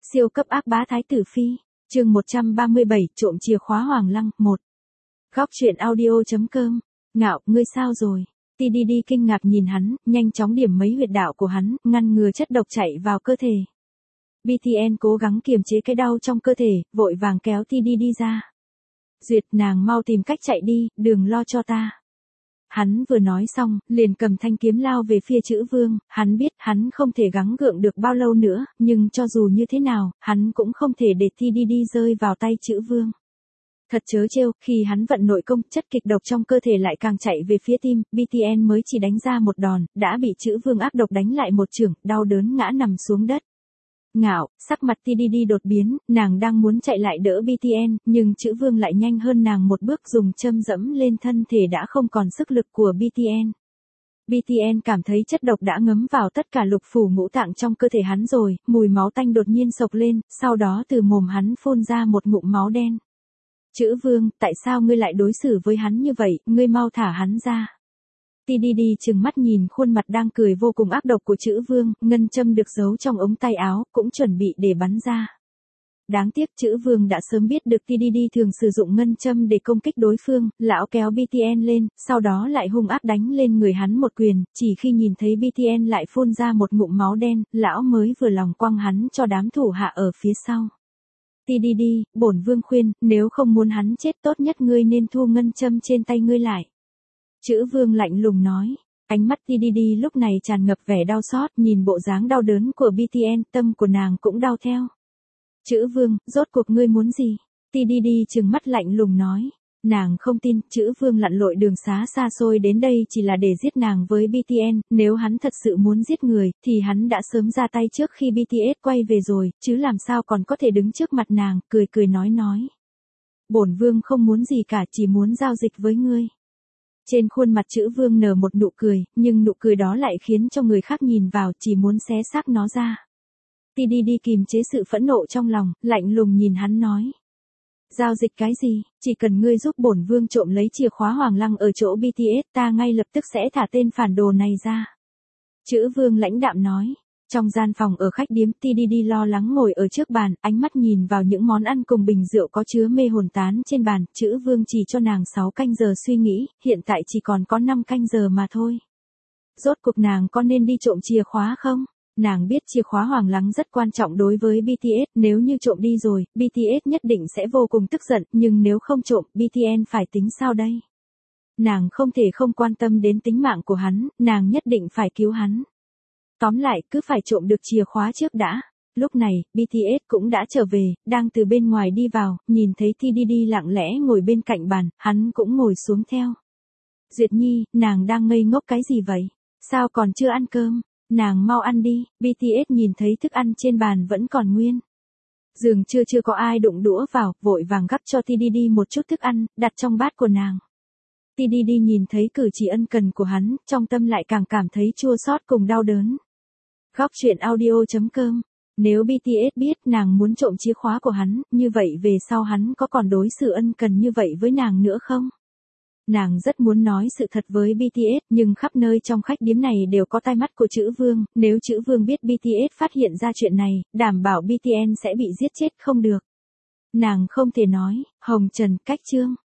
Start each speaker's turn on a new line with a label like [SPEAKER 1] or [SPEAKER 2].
[SPEAKER 1] Siêu cấp ác bá Thái tử Phi, chương 137, trộm chìa khóa Hoàng Lăng, 1. Góc truyện audio.com, Ngạo, ngươi sao rồi? TDD kinh ngạc nhìn hắn, nhanh chóng điểm mấy huyệt đạo của hắn, ngăn ngừa chất độc chạy vào cơ thể. BTN cố gắng kiềm chế cái đau trong cơ thể, vội vàng kéo TDD ra. Duyệt, nàng mau tìm cách chạy đi, đừng lo cho ta. Hắn vừa nói xong, liền cầm thanh kiếm lao về phía Chữ Vương, hắn biết hắn không thể gắng gượng được bao lâu nữa, nhưng cho dù như thế nào, hắn cũng không thể để TDD rơi vào tay Chữ Vương. Thật trớ trêu, khi hắn vận nội công, chất kịch độc trong cơ thể lại càng chạy về phía tim, BTN mới chỉ đánh ra một đòn, đã bị Chữ Vương ác độc đánh lại một chưởng, đau đớn ngã nằm xuống đất. Ngạo, sắc mặt TDD đột biến, nàng đang muốn chạy lại đỡ BTN, nhưng Chữ Vương lại nhanh hơn nàng một bước dùng châm dẫm lên thân thể đã không còn sức lực của BTN. BTN cảm thấy chất độc đã ngấm vào tất cả lục phủ ngũ tạng trong cơ thể hắn rồi, mùi máu tanh đột nhiên sộc lên, sau đó từ mồm hắn phun ra một ngụm máu đen. Chữ Vương, tại sao ngươi lại đối xử với hắn như vậy, ngươi mau thả hắn ra. TDD trừng mắt nhìn khuôn mặt đang cười vô cùng ác độc của Chữ Vương, ngân châm được giấu trong ống tay áo, cũng chuẩn bị để bắn ra. Đáng tiếc Chữ Vương đã sớm biết được TDD thường sử dụng ngân châm để công kích đối phương, lão kéo BTN lên, sau đó lại hung ác đánh lên người hắn một quyền, chỉ khi nhìn thấy BTN lại phun ra một ngụm máu đen, lão mới vừa lòng quăng hắn cho đám thủ hạ ở phía sau. TDD, bổn vương khuyên, nếu không muốn hắn chết tốt nhất ngươi nên thu ngân châm trên tay ngươi lại. Chữ Vương lạnh lùng nói, ánh mắt TDD lúc này tràn ngập vẻ đau xót, nhìn bộ dáng đau đớn của BTN, tâm của nàng cũng đau theo. Chữ Vương, rốt cuộc ngươi muốn gì? TDD trừng mắt lạnh lùng nói, nàng không tin, Chữ Vương lặn lội đường xá xa xôi đến đây chỉ là để giết nàng với BTN, nếu hắn thật sự muốn giết người, thì hắn đã sớm ra tay trước khi BTS quay về rồi, chứ làm sao còn có thể đứng trước mặt nàng, cười cười nói. Bổn vương không muốn gì cả, chỉ muốn giao dịch với ngươi. Trên khuôn mặt Chữ Vương nở một nụ cười, nhưng nụ cười đó lại khiến cho người khác nhìn vào chỉ muốn xé xác nó ra. TDD kìm chế sự phẫn nộ trong lòng, lạnh lùng nhìn hắn nói. Giao dịch cái gì, chỉ cần ngươi giúp bổn vương trộm lấy chìa khóa Hoàng Lăng ở chỗ BTS ta ngay lập tức sẽ thả tên phản đồ này ra. Chữ Vương lãnh đạm nói. Trong gian phòng ở khách điếm TDD lo lắng ngồi ở trước bàn, ánh mắt nhìn vào những món ăn cùng bình rượu có chứa mê hồn tán trên bàn, Chữ Vương chỉ cho nàng 6 canh giờ suy nghĩ, hiện tại chỉ còn có 5 canh giờ mà thôi. Rốt cuộc nàng có nên đi trộm chìa khóa không? Nàng biết chìa khóa Hoàng Lăng rất quan trọng đối với BTS, nếu như trộm đi rồi, BTS nhất định sẽ vô cùng tức giận, nhưng nếu không trộm, BTN phải tính sao đây? Nàng không thể không quan tâm đến tính mạng của hắn, nàng nhất định phải cứu hắn. Tóm lại, cứ phải trộm được chìa khóa trước đã. Lúc này, BTS cũng đã trở về, đang từ bên ngoài đi vào, nhìn thấy TDD lặng lẽ ngồi bên cạnh bàn, hắn cũng ngồi xuống theo. Duyệt Nhi, nàng đang ngây ngốc cái gì vậy? Sao còn chưa ăn cơm? Nàng mau ăn đi, BTS nhìn thấy thức ăn trên bàn vẫn còn nguyên. Dường chưa có ai đụng đũa vào, vội vàng gắp cho TDD một chút thức ăn, đặt trong bát của nàng. TDD nhìn thấy cử chỉ ân cần của hắn, trong tâm lại càng cảm thấy chua xót cùng đau đớn. Góc truyện audio.com, nếu BTS biết nàng muốn trộm chìa khóa của hắn, như vậy về sau hắn có còn đối xử ân cần như vậy với nàng nữa không? Nàng rất muốn nói sự thật với BTS, nhưng khắp nơi trong khách điếm này đều có tai mắt của Chữ Vương, nếu Chữ Vương biết BTS phát hiện ra chuyện này, đảm bảo BTN sẽ bị giết chết không được. Nàng không thể nói, hồng trần, cách chương.